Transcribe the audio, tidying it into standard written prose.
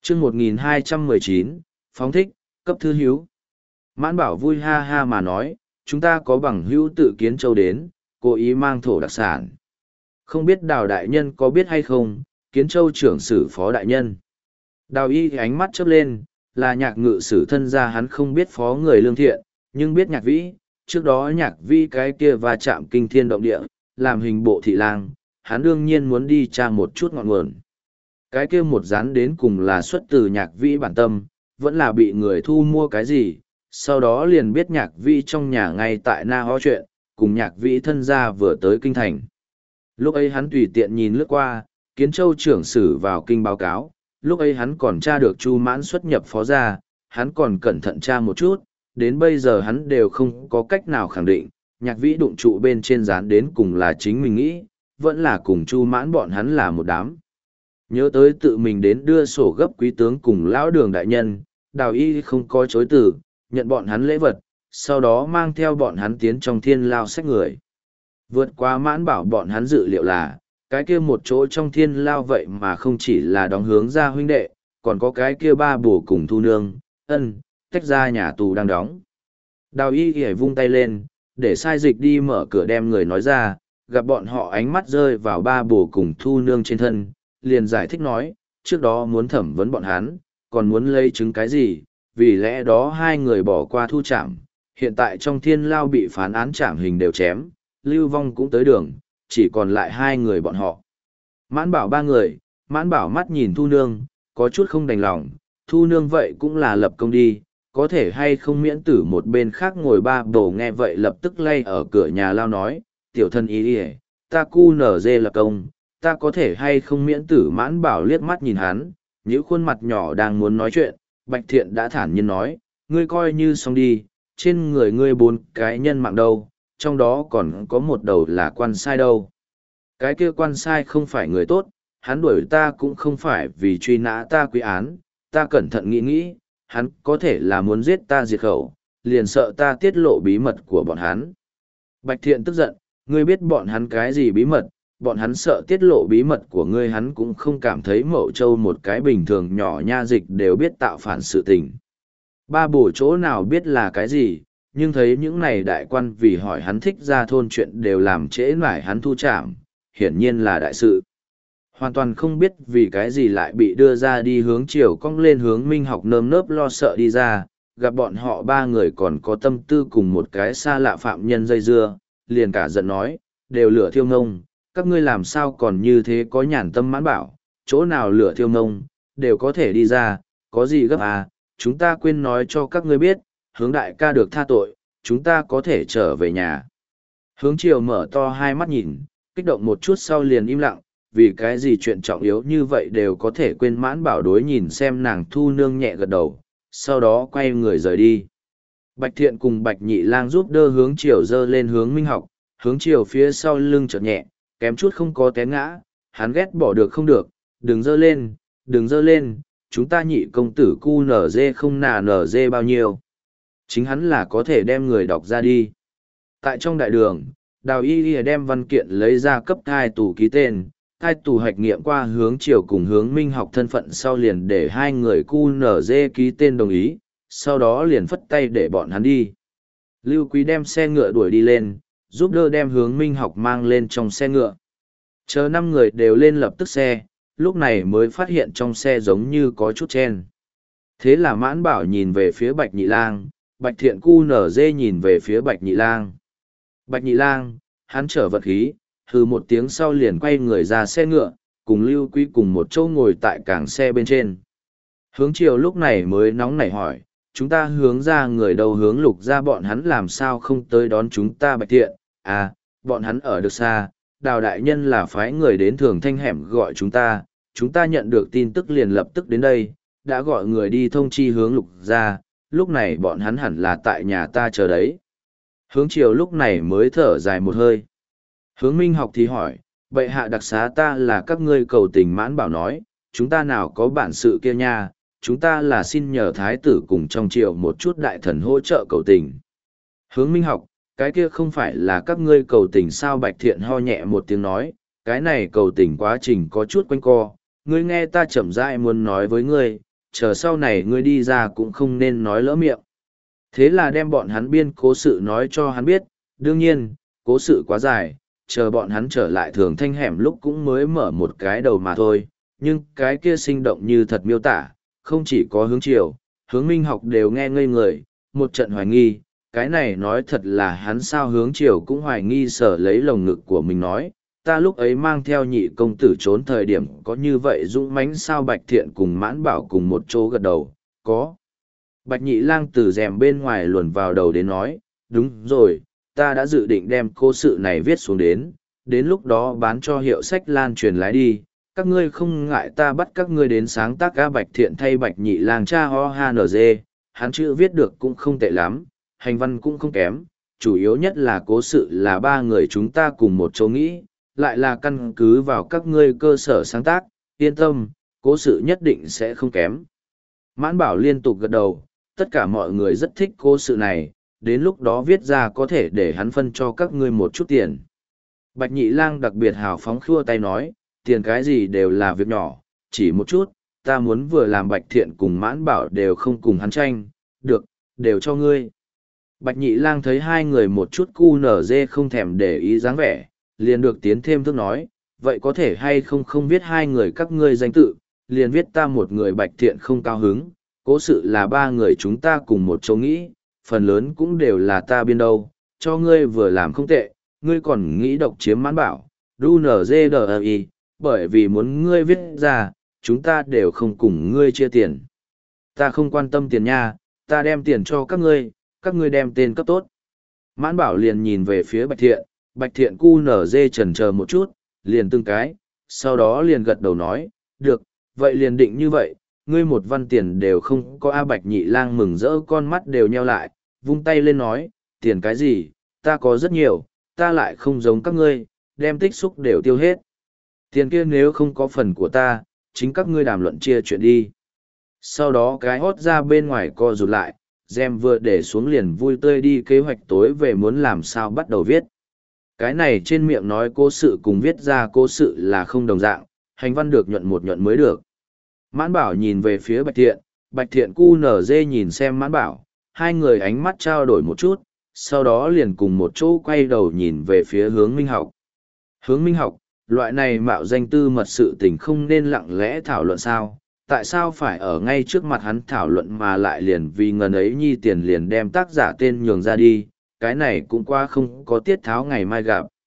chương 1219, phóng thích, cấp thư hiếu. Mãn Bảo vui ha ha mà nói, chúng ta có bằng hữu tự Kiến Châu đến, cố ý mang thổ đặc sản. Không biết Đào đại nhân có biết hay không, Kiến Châu trưởng sử phó đại nhân. Đào y ánh mắt chớp lên, là Nhạc Ngự sử thân gia hắn không biết phó người lương thiện, nhưng biết Nhạc Vĩ, trước đó Nhạc Vĩ cái kia va chạm kinh thiên động địa, làm hình bộ thị lang, hắn đương nhiên muốn đi tra một chút ngọn nguồn. Cái kia một rán đến cùng là xuất từ Nhạc Vĩ bản tâm, vẫn là bị người thu mua cái gì, sau đó liền biết Nhạc Vĩ trong nhà ngay tại Na Ho chuyện, cùng Nhạc Vĩ thân gia vừa tới kinh thành. Lúc ấy hắn tùy tiện nhìn lướt qua, Kiến Châu trưởng sử vào kinh báo cáo, lúc ấy hắn còn tra được Chu Mãn xuất nhập phó gia, hắn còn cẩn thận tra một chút, đến bây giờ hắn đều không có cách nào khẳng định, Nhạc Vĩ đụng trụ bên trên dán đến cùng là chính mình nghĩ, vẫn là cùng Chu Mãn bọn hắn là một đám. Nhớ tới tự mình đến đưa sổ gấp quý tướng cùng lão Đường đại nhân, Đào y không có chối từ, nhận bọn hắn lễ vật, sau đó mang theo bọn hắn tiến trong thiên lao sách người. Vượt qua Mãn Bảo bọn hắn dự liệu là, cái kia một chỗ trong thiên lao vậy mà không chỉ là đóng hướng ra huynh đệ, còn có cái kia ba bổ cùng thu nương, tách ra nhà tù đang đóng. Đào y ghẻ vung tay lên, để sai dịch đi mở cửa đem người nói ra, gặp bọn họ ánh mắt rơi vào ba bổ cùng thu nương trên thân, liền giải thích nói, trước đó muốn thẩm vấn bọn hắn, còn muốn lấy chứng cái gì, vì lẽ đó hai người bỏ qua thu trảm, hiện tại trong thiên lao bị phán án trảm hình đều chém, Lưu Vong cũng tới đường, chỉ còn lại hai người bọn họ. Mãn Bảo ba người, Mãn Bảo mắt nhìn Thu Nương, có chút không đành lòng, Thu Nương vậy cũng là lập công đi, có thể hay không miễn tử một bên khác ngồi ba bổ nghe vậy lập tức lay ở cửa nhà lao nói, tiểu thân ý đi ta cu nở dê lập công, ta có thể hay không miễn tử. Mãn Bảo liếc mắt nhìn hắn, những khuôn mặt nhỏ đang muốn nói chuyện, Bạch Thiện đã thản nhiên nói, ngươi coi như xong đi, trên người ngươi 4 cái nhân mạng đâu, trong đó còn có một đầu là quan sai đâu. Cái kia quan sai không phải người tốt, hắn đuổi ta cũng không phải vì truy nã ta quy án, ta cẩn thận nghĩ nghĩ, hắn có thể là muốn giết ta diệt khẩu, liền sợ ta tiết lộ bí mật của bọn hắn. Bạch Thiện tức giận, ngươi biết bọn hắn cái gì bí mật, bọn hắn sợ tiết lộ bí mật của ngươi, hắn cũng không cảm thấy Mậu Châu một cái bình thường nhỏ nha dịch đều biết tạo phản sự tình. Ba bổ chỗ nào biết là cái gì, nhưng thấy những này đại quan vì hỏi hắn thích ra thôn chuyện đều làm trễ nải hắn thu trảm, hiển nhiên là đại sự. Hoàn toàn không biết vì cái gì lại bị đưa ra đi hướng chiều cong lên hướng Minh Học nơm nớp lo sợ đi ra, gặp bọn họ ba người còn có tâm tư cùng một cái xa lạ phạm nhân dây dưa, liền cả giận nói, đều lửa thiêu ngông, các ngươi làm sao còn như thế có nhàn tâm. Mãn Bảo, chỗ nào lửa thiêu ngông, đều có thể đi ra, có gì gấp à, chúng ta quên nói cho các ngươi biết, hướng đại ca được tha tội, chúng ta có thể trở về nhà. Hướng chiều mở to hai mắt nhìn, kích động một chút sau liền im lặng, vì cái gì chuyện trọng yếu như vậy đều có thể quên. Mãn Bảo đối nhìn xem nàng Thu Nương nhẹ gật đầu, sau đó quay người rời đi. Bạch Thiện cùng Bạch Nhị Lang giúp đỡ hướng chiều dơ lên hướng Minh Học, hướng chiều phía sau lưng chợt nhẹ, kém chút không có té ngã, hắn ghét bỏ được không được, đừng dơ lên, đừng dơ lên, chúng ta nhị công tử cu nở dê không nà nở dê bao nhiêu. Chính hắn là có thể đem người đọc ra đi. Tại trong đại đường, Đào Y đem văn kiện lấy ra cấp thai tù ký tên, thai tù hạch nghiệm qua hướng chiều cùng hướng Minh Học thân phận sau liền để hai người cu nở dê ký tên đồng ý, sau đó liền phất tay để bọn hắn đi. Lưu Quý đem xe ngựa đuổi đi lên, giúp đỡ đem hướng Minh Học mang lên trong xe ngựa. Chờ 5 người đều lên lập tức xe, lúc này mới phát hiện trong xe giống như có chút chen. Thế là Mãn Bảo nhìn về phía Bạch Nhị Lang, Bạch Thiện cu nở dê nhìn về phía Bạch Nhị Lang. Bạch Nhị Lang, hắn trở vật khí, hừ một tiếng sau liền quay người ra xe ngựa, cùng Lưu Quý cùng một chỗ ngồi tại cảng xe bên trên. Hướng chiều lúc này mới nóng nảy hỏi, chúng ta hướng ra người đâu? Hướng Lục ra bọn hắn làm sao không tới đón chúng ta? Bạch Thiện, à, bọn hắn ở được xa, Đào đại nhân là phái người đến Thường Thanh hẻm gọi chúng ta nhận được tin tức liền lập tức đến đây, đã gọi người đi thông chi hướng Lục ra, lúc này bọn hắn hẳn là tại nhà ta chờ đấy. Hướng chiều lúc này mới thở dài một hơi. Hướng Minh Học thì hỏi, bệ hạ đặc xá ta là các ngươi cầu tình. Mãn Bảo nói, chúng ta nào có bản sự kia nha, chúng ta là xin nhờ thái tử cùng trong triều một chút đại thần hỗ trợ cầu tình. Hướng Minh Học, cái kia không phải là các ngươi cầu tình sao? Bạch Thiện ho nhẹ một tiếng nói, cái này cầu tình quá trình có chút quanh co, ngươi nghe ta chậm rãi muốn nói với ngươi, chờ sau này ngươi đi ra cũng không nên nói lỡ miệng. Thế là đem bọn hắn biên cố sự nói cho hắn biết, đương nhiên, cố sự quá dài, chờ bọn hắn trở lại thường thanh hẻm lúc cũng mới mở một cái đầu mà thôi, nhưng cái kia sinh động như thật miêu tả, không chỉ có hướng chiều, hướng minh học đều nghe ngây người, một trận hoài nghi, cái này nói thật là hắn sao hướng chiều cũng hoài nghi sở lấy lồng ngực của mình nói, ta lúc ấy mang theo nhị công tử trốn thời điểm có như vậy dũng mãnh sao Bạch Thiện cùng Mãn Bảo cùng một chỗ gật đầu, có. Bạch Nhị Lang từ rèm bên ngoài luồn vào đầu đến nói, đúng rồi, ta đã dự định đem cố sự này viết xuống đến lúc đó bán cho hiệu sách lan truyền lái đi, các ngươi không ngại ta bắt các ngươi đến sáng tác ca Bạch Thiện thay Bạch Nhị Lang cha ho ha nở dê, hắn chữ viết được cũng không tệ lắm, hành văn cũng không kém, chủ yếu nhất là cố sự là ba người chúng ta cùng một chỗ nghĩ, lại là căn cứ vào các ngươi cơ sở sáng tác, yên tâm, cố sự nhất định sẽ không kém. Mãn Bảo liên tục gật đầu, tất cả mọi người rất thích cố sự này, đến lúc đó viết ra có thể để hắn phân cho các ngươi một chút tiền. Bạch Nhị Lang đặc biệt hào phóng khua tay nói, tiền cái gì đều là việc nhỏ, chỉ một chút, ta muốn vừa làm Bạch Thiện cùng Mãn Bảo đều không cùng hắn tranh, được, đều cho ngươi. Bạch Nhị Lang thấy hai người một chút cu nở dê không thèm để ý dáng vẻ, liền được tiến thêm thức nói, vậy có thể hay không viết hai người các ngươi danh tự, liền viết ta một người Bạch Thiện không cao hứng, cố sự là ba người chúng ta cùng một chỗ nghĩ, phần lớn cũng đều là ta biên đâu, cho ngươi vừa làm không tệ, ngươi còn nghĩ độc chiếm Mãn Bảo, đu nở dê đờ y, bởi vì muốn ngươi viết ra, chúng ta đều không cùng ngươi chia tiền. Ta không quan tâm tiền nha, ta đem tiền cho các ngươi đem tên cấp tốt. Mãn Bảo liền nhìn về phía Bạch Thiện cu nở dê chần chờ một chút, liền từng cái, sau đó liền gật đầu nói, được, vậy liền định như vậy, ngươi một văn tiền đều không có. Bạch Nhị Lang mừng rỡ con mắt đều nheo lại, vung tay lên nói, tiền cái gì, ta có rất nhiều, ta lại không giống các ngươi, đem tích xúc đều tiêu hết. Tiền kia nếu không có phần của ta, chính các ngươi đàm luận chia chuyện đi. Sau đó cái hót ra bên ngoài co rụt lại, Gem vừa để xuống liền vui tươi đi kế hoạch tối về muốn làm sao bắt đầu viết. Cái này trên miệng nói cố sự cùng viết ra cố sự là không đồng dạng, hành văn được nhuận một nhuận mới được. Mãn Bảo nhìn về phía Bạch Thiện cu nở dê nhìn xem Mãn Bảo, hai người ánh mắt trao đổi một chút, sau đó liền cùng một chỗ quay đầu nhìn về phía hướng Minh học. Hướng Minh học, loại này mạo danh tư mật sự tình không nên lặng lẽ thảo luận sao, tại sao phải ở ngay trước mặt hắn thảo luận mà lại liền vì ngần ấy nhi tiền liền đem tác giả tên nhường ra đi, cái này cũng qua không có tiết tháo ngày mai gặp.